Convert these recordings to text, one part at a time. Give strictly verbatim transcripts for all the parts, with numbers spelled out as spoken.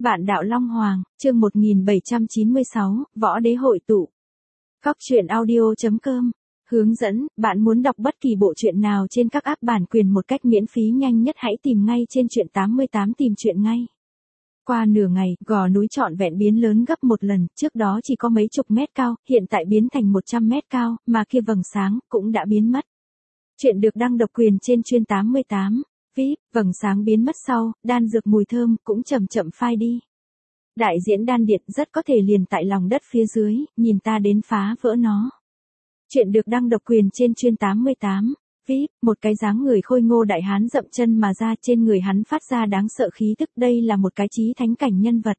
Vạn đạo Long Hoàng, chương một nghìn bảy trăm chín mươi sáu, Võ Đế hội tụ. Cóc truyện audio chấm com. Hướng dẫn, bạn muốn đọc bất kỳ bộ truyện nào trên các app bản quyền một cách miễn phí nhanh nhất hãy tìm ngay trên truyện tám mươi tám tìm truyện ngay. Qua nửa ngày, gò núi trọn vẹn biến lớn gấp một lần, trước đó chỉ có mấy chục mét cao, hiện tại biến thành một trăm mét cao, mà kia vầng sáng cũng đã biến mất. Chuyện được đăng độc quyền trên chuyên tám mươi tám. vê i pê, vầng sáng biến mất sau, đan dược mùi thơm cũng chậm chậm phai đi. Đại diễn đan điện rất có thể liền tại lòng đất phía dưới, nhìn ta đến phá vỡ nó. Chuyện được đăng độc quyền trên chuyên tám mươi tám. vê i pê, một cái dáng người khôi ngô đại hán dậm chân mà ra, trên người hắn phát ra đáng sợ khí tức, đây là một cái chí thánh cảnh nhân vật.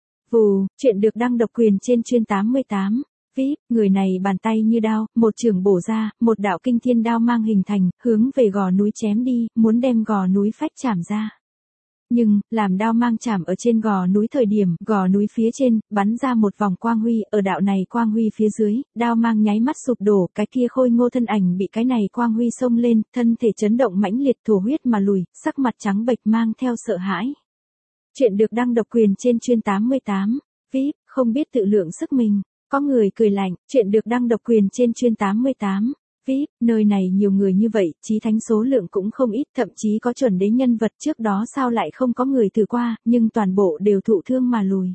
Vù, chuyện được đăng độc quyền trên chuyên tám mươi tám. vê i pê, người này bàn tay như đao, một chưởng bổ ra, một đạo kinh thiên đao mang hình thành, hướng về gò núi chém đi, muốn đem gò núi phách chạm ra. Nhưng, làm đao mang chạm ở trên gò núi thời điểm, gò núi phía trên, bắn ra một vòng quang huy, ở đạo này quang huy phía dưới, đao mang nháy mắt sụp đổ, cái kia khôi ngô thân ảnh bị cái này quang huy xông lên, thân thể chấn động mãnh liệt thổ huyết mà lùi, sắc mặt trắng bệch mang theo sợ hãi. Chuyện được đăng độc quyền trên chuyên tám mươi tám. vê i pê, không biết tự lượng sức mình. Có người cười lạnh, chuyện được đăng độc quyền trên chuyên tám mươi tám. vê i pê, nơi này nhiều người như vậy, chí thánh số lượng cũng không ít, thậm chí có chuẩn đế nhân vật trước đó sao lại không có người thử qua, nhưng toàn bộ đều thụ thương mà lùi.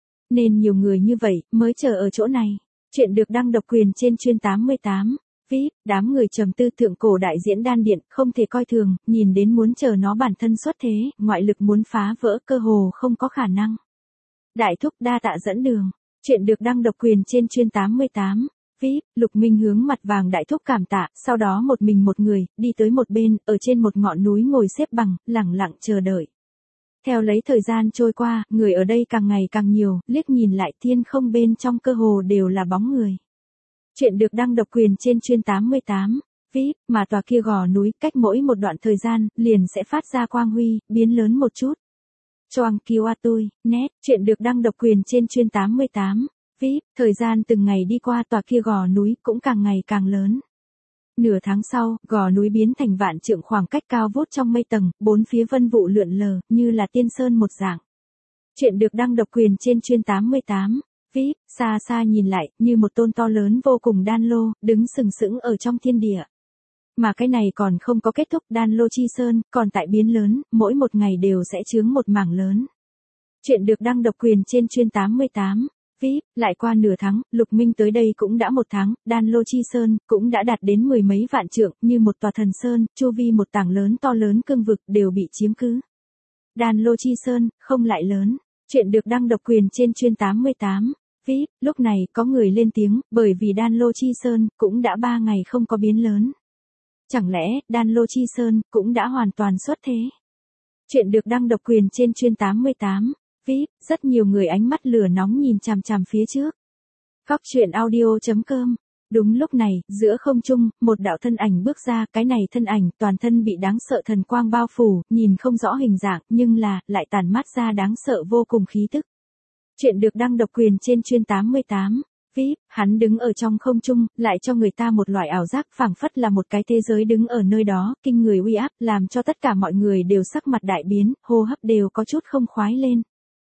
Nên nhiều người như vậy, mới chờ ở chỗ này. Chuyện được đăng độc quyền trên chuyên tám mươi tám. vê i pê, đám người trầm tư thượng cổ đại diễn đan điện, không thể coi thường, nhìn đến muốn chờ nó bản thân xuất thế, ngoại lực muốn phá vỡ cơ hồ không có khả năng. Đại thúc đa tạ dẫn đường. Chuyện được đăng độc quyền trên chuyên tám mươi tám. vê i pê, Lục Minh hướng mặt vàng đại thúc cảm tạ, sau đó một mình một người, đi tới một bên, ở trên một ngọn núi ngồi xếp bằng, lẳng lặng chờ đợi. Theo lấy thời gian trôi qua, người ở đây càng ngày càng nhiều, liếc nhìn lại thiên không bên trong cơ hồ đều là bóng người. Chuyện được đăng độc quyền trên chuyên tám mươi tám. vê i pê, mà tòa kia gò núi, cách mỗi một đoạn thời gian, liền sẽ phát ra quang huy, biến lớn một chút. Choang kiêu a tôi, net, chuyện được đăng độc quyền trên chuyên tám mươi tám. vê i pê, thời gian từng ngày đi qua, tòa kia gò núi cũng càng ngày càng lớn. Nửa tháng sau, gò núi biến thành vạn trượng, khoảng cách cao vút trong mây tầng, bốn phía vân vụ lượn lờ, như là tiên sơn một dạng. Chuyện được đăng độc quyền trên chuyên tám mươi tám. vê i pê, xa xa nhìn lại, như một tôn to lớn vô cùng đan lô, đứng sừng sững ở trong thiên địa. Mà cái này còn không có kết thúc, đan lô chi sơn, còn tại biến lớn, mỗi một ngày đều sẽ chướng một mảng lớn. Chuyện được đăng độc quyền trên chuyên tám mươi tám. vê i pê, lại qua nửa tháng, Lục Minh tới đây cũng đã một tháng, đan lô chi sơn, cũng đã đạt đến mười mấy vạn trượng, như một tòa thần sơn, chu vi một tảng lớn to lớn cương vực, đều bị chiếm cứ. Đan lô chi sơn, không lại lớn. Chuyện được đăng độc quyền trên chuyên tám mươi tám. vê i pê, lúc này, có người lên tiếng, bởi vì đan lô chi sơn, cũng đã ba ngày không có biến lớn. Chẳng lẽ, đan lô chi sơn, cũng đã hoàn toàn xuất thế? Chuyện được đăng độc quyền trên chuyên tám mươi tám. vê i pê, rất nhiều người ánh mắt lửa nóng nhìn chằm chằm phía trước. Cóc truyện audio chấm com. Đúng lúc này, giữa không trung, một đạo thân ảnh bước ra, cái này thân ảnh, toàn thân bị đáng sợ thần quang bao phủ, nhìn không rõ hình dạng, nhưng là, lại tản mát ra đáng sợ vô cùng khí tức. Chuyện được đăng độc quyền trên chuyên tám mươi tám. vê i pê, hắn đứng ở trong không trung, lại cho người ta một loại ảo giác, phảng phất là một cái thế giới đứng ở nơi đó, kinh người uy áp, làm cho tất cả mọi người đều sắc mặt đại biến, hô hấp đều có chút không khoái lên.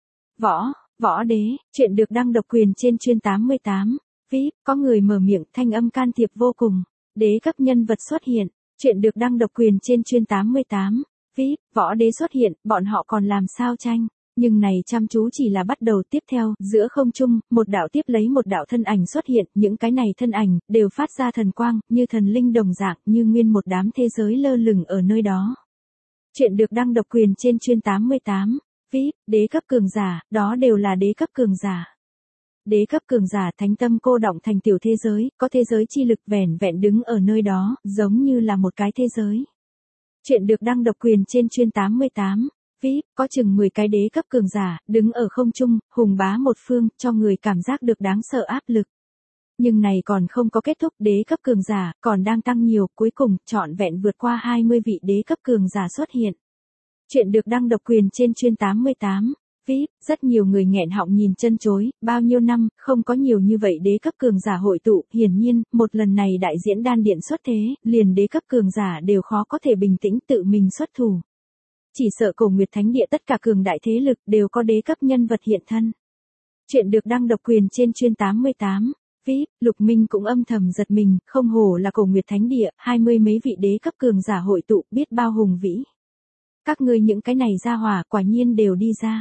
Võ, võ đế, chuyện được đăng độc quyền trên chuyên tám mươi tám. vê i pê, có người mở miệng, thanh âm can thiệp vô cùng. Đế cấp nhân vật xuất hiện. Chuyện được đăng độc quyền trên chuyên tám mươi tám. vê i pê, võ đế xuất hiện, bọn họ còn làm sao tranh. Nhưng này chăm chú chỉ là bắt đầu, tiếp theo, giữa không trung, một đạo tiếp lấy một đạo thân ảnh xuất hiện, những cái này thân ảnh, đều phát ra thần quang, như thần linh đồng dạng, như nguyên một đám thế giới lơ lửng ở nơi đó. Chuyện được đăng độc quyền trên chuyên tám mươi tám. vê i pê, đế cấp cường giả, đó đều là đế cấp cường giả. Đế cấp cường giả thánh tâm cô động thành tiểu thế giới, có thế giới chi lực vẻn vẹn đứng ở nơi đó, giống như là một cái thế giới. Chuyện được đăng độc quyền trên chuyên tám mươi tám. vê i pê, có chừng mười cái đế cấp cường giả, đứng ở không trung, hùng bá một phương, cho người cảm giác được đáng sợ áp lực. Nhưng này còn không có kết thúc, đế cấp cường giả, còn đang tăng nhiều, cuối cùng, trọn vẹn vượt qua hai mươi vị đế cấp cường giả xuất hiện. Chuyện được đăng độc quyền trên chuyên tám mươi tám. vê i pê, rất nhiều người nghẹn họng nhìn chân chối, bao nhiêu năm, không có nhiều như vậy đế cấp cường giả hội tụ, hiển nhiên, một lần này đại diễn đan điện xuất thế, liền đế cấp cường giả đều khó có thể bình tĩnh tự mình xuất thủ. chỉ sợ Cổ Nguyệt Thánh Địa tất cả cường đại thế lực đều có đế cấp nhân vật hiện thân. Chuyện được đăng độc quyền trên chuyên tám mươi tám. vê i pê, Lục Minh cũng âm thầm giật mình, không hổ là Cổ Nguyệt Thánh Địa, hai mươi mấy vị đế cấp cường giả hội tụ, biết bao hùng vĩ. Các ngươi những cái này ra hỏa quả nhiên đều đi ra.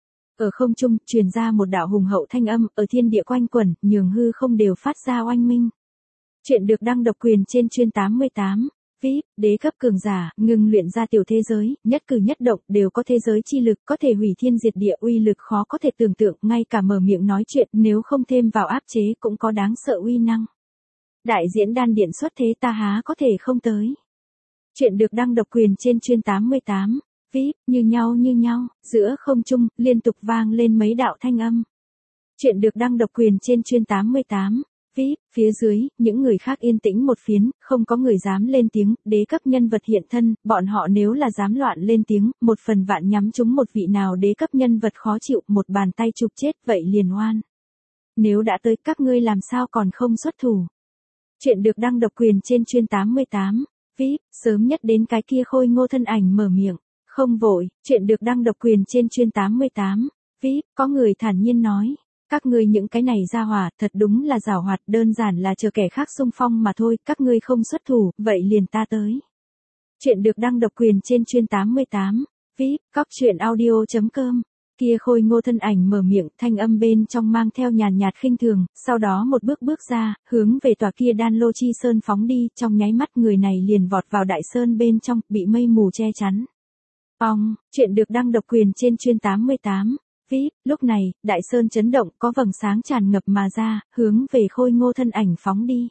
Ở không trung, truyền ra một đạo hùng hậu thanh âm, ở thiên địa quanh quẩn, nhường hư không đều phát ra oanh minh. Chuyện được đăng độc quyền trên chuyên tám mươi tám. vê i pê, đế cấp cường giả, ngừng luyện ra tiểu thế giới, nhất cử nhất động đều có thế giới chi lực, có thể hủy thiên diệt địa, uy lực khó có thể tưởng tượng, ngay cả mở miệng nói chuyện nếu không thêm vào áp chế cũng có đáng sợ uy năng. Đại diễn đan điện xuất thế ta há có thể không tới. Chuyện được đăng độc quyền trên chuyên tám mươi tám. vê i pê, như nhau như nhau, giữa không trung, liên tục vang lên mấy đạo thanh âm. Chuyện được đăng độc quyền trên chuyên tám mươi tám. vê i pê, phía dưới, những người khác yên tĩnh một phiến, không có người dám lên tiếng, đế cấp nhân vật hiện thân, bọn họ nếu là dám loạn lên tiếng, một phần vạn nhắm trúng một vị nào đế cấp nhân vật khó chịu, một bàn tay chụp chết, vậy liền oan. Nếu đã tới, các ngươi làm sao còn không xuất thủ. Chuyện được đăng độc quyền trên chuyên tám mươi tám. vê i pê, sớm nhất đến cái kia khôi ngô thân ảnh mở miệng. Không vội, chuyện được đăng độc quyền trên chuyên tám mươi tám. vê i pê, có người thản nhiên nói. Các ngươi những cái này ra hỏa, thật đúng là giảo hoạt, đơn giản là chờ kẻ khác xung phong mà thôi, các ngươi không xuất thủ, vậy liền ta tới. Chuyện được đăng độc quyền trên chuyên tám mươi tám. vê i pê, cóc truyện audio chấm com. Kia khôi ngô thân ảnh mở miệng, thanh âm bên trong mang theo nhàn nhạt khinh thường, sau đó một bước bước ra, hướng về tòa kia đan lô chi sơn phóng đi, trong nháy mắt người này liền vọt vào đại sơn bên trong, bị mây mù che chắn. Ong, chuyện được đăng độc quyền trên chuyên tám mươi tám. vê i pê, lúc này, đại sơn chấn động, có vầng sáng tràn ngập mà ra, hướng về khôi ngô thân ảnh phóng đi.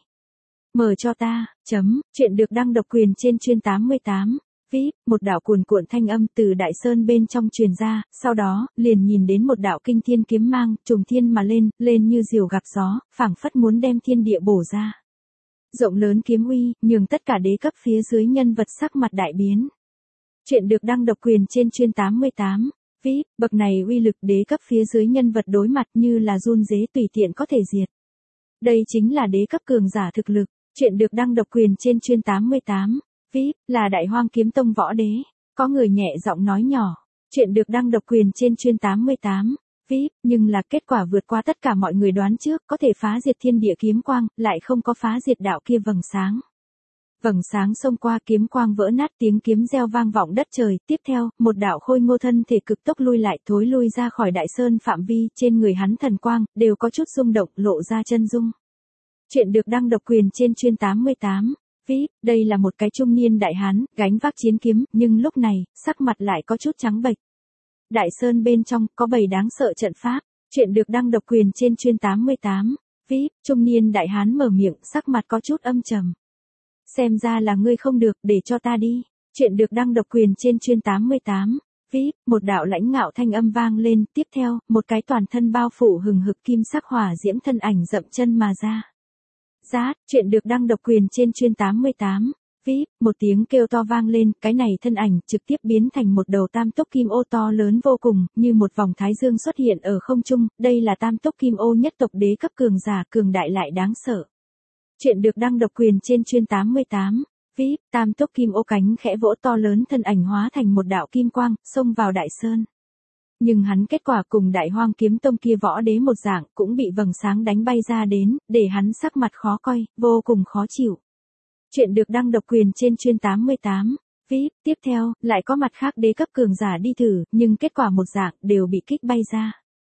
Mở cho ta, chấm, chuyện được đăng độc quyền trên chuyên tám mươi tám. vê i pê, một đạo cuồn cuộn thanh âm từ đại sơn bên trong truyền ra, sau đó, liền nhìn đến một đạo kinh thiên kiếm mang, trùng thiên mà lên, lên như diều gặp gió, phảng phất muốn đem thiên địa bổ ra. Rộng lớn kiếm uy, nhường tất cả đế cấp phía dưới nhân vật sắc mặt đại biến. Chuyện được đăng độc quyền trên chuyên tám mươi tám. vê i pê, bậc này uy lực đế cấp phía dưới nhân vật đối mặt như là run rế tùy tiện có thể diệt. Đây chính là đế cấp cường giả thực lực. Chuyện được đăng độc quyền trên chuyên tám mươi tám. vê i pê, là Đại Hoang Kiếm Tông võ đế. Có người nhẹ giọng nói nhỏ. Chuyện được đăng độc quyền trên chuyên tám mươi tám. vê i pê, nhưng là kết quả vượt qua tất cả mọi người đoán trước, có thể phá diệt thiên địa kiếm quang, lại không có phá diệt đạo kia vầng sáng. Vầng sáng xông qua, kiếm quang vỡ nát, tiếng kiếm reo vang vọng đất trời, tiếp theo, một đạo khôi ngô thân thể cực tốc lui lại, thối lui ra khỏi đại sơn phạm vi, trên người hắn thần quang, đều có chút rung động, lộ ra chân dung. Chuyện được đăng độc quyền trên chuyên tám mươi tám. vê i pê, đây là một cái trung niên đại hán, gánh vác chiến kiếm, nhưng lúc này, sắc mặt lại có chút trắng bệch. Đại sơn bên trong, có bầy đáng sợ trận pháp. Chuyện được đăng độc quyền trên chuyên tám mươi tám. vê i pê, trung niên đại hán mở miệng, sắc mặt có chút âm trầm. Xem ra là ngươi không được, để cho ta đi. Chuyện được đăng độc quyền trên chuyên tám mươi tám. vê i pê, một đạo lãnh ngạo thanh âm vang lên, tiếp theo, một cái toàn thân bao phủ hừng hực kim sắc hỏa diễm thân ảnh dậm chân mà ra. Rát, chuyện được đăng độc quyền trên chuyên tám mươi tám. vê i pê, một tiếng kêu to vang lên, cái này thân ảnh trực tiếp biến thành một đầu tam tốc kim ô to lớn vô cùng, như một vòng thái dương xuất hiện ở không trung, đây là tam tốc kim ô nhất tộc đế cấp cường giả, cường đại lại đáng sợ. Chuyện được đăng độc quyền trên chuyên tám mươi tám. vê i pê, tam tốc kim ô cánh khẽ vỗ, to lớn thân ảnh hóa thành một đạo kim quang, xông vào đại sơn. Nhưng hắn kết quả cùng Đại Hoang Kiếm Tông kia võ đế một dạng, cũng bị vầng sáng đánh bay ra đến, để hắn sắc mặt khó coi, vô cùng khó chịu. Chuyện được đăng độc quyền trên chuyên tám mươi tám. vê i pê, tiếp theo, lại có mặt khác đế cấp cường giả đi thử, nhưng kết quả một dạng, đều bị kích bay ra.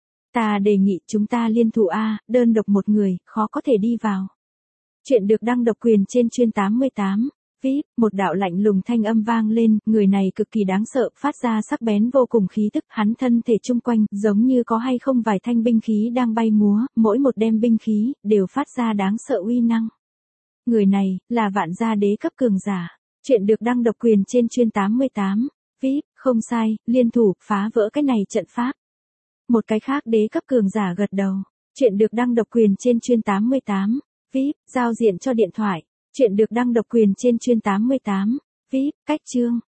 Ta đề nghị chúng ta liên thủ A, đơn độc một người, khó có thể đi vào. Chuyện được đăng độc quyền trên chuyên tám mươi tám. vê i pê, một đạo lạnh lùng thanh âm vang lên, người này cực kỳ đáng sợ, phát ra sắc bén vô cùng khí tức, hắn thân thể chung quanh, giống như có hay không vài thanh binh khí đang bay múa, mỗi một đem binh khí, đều phát ra đáng sợ uy năng. Người này, là vạn gia đế cấp cường giả. Chuyện được đăng độc quyền trên chuyên tám mươi tám. vê i pê, không sai, liên thủ, phá vỡ cái này trận pháp. Một cái khác đế cấp cường giả gật đầu. Chuyện được đăng độc quyền trên chuyên tám mươi tám. vê i pê, giao diện cho điện thoại. Chuyện được đăng độc quyền trên chuyên tám mươi tám. vê i pê, cách chương.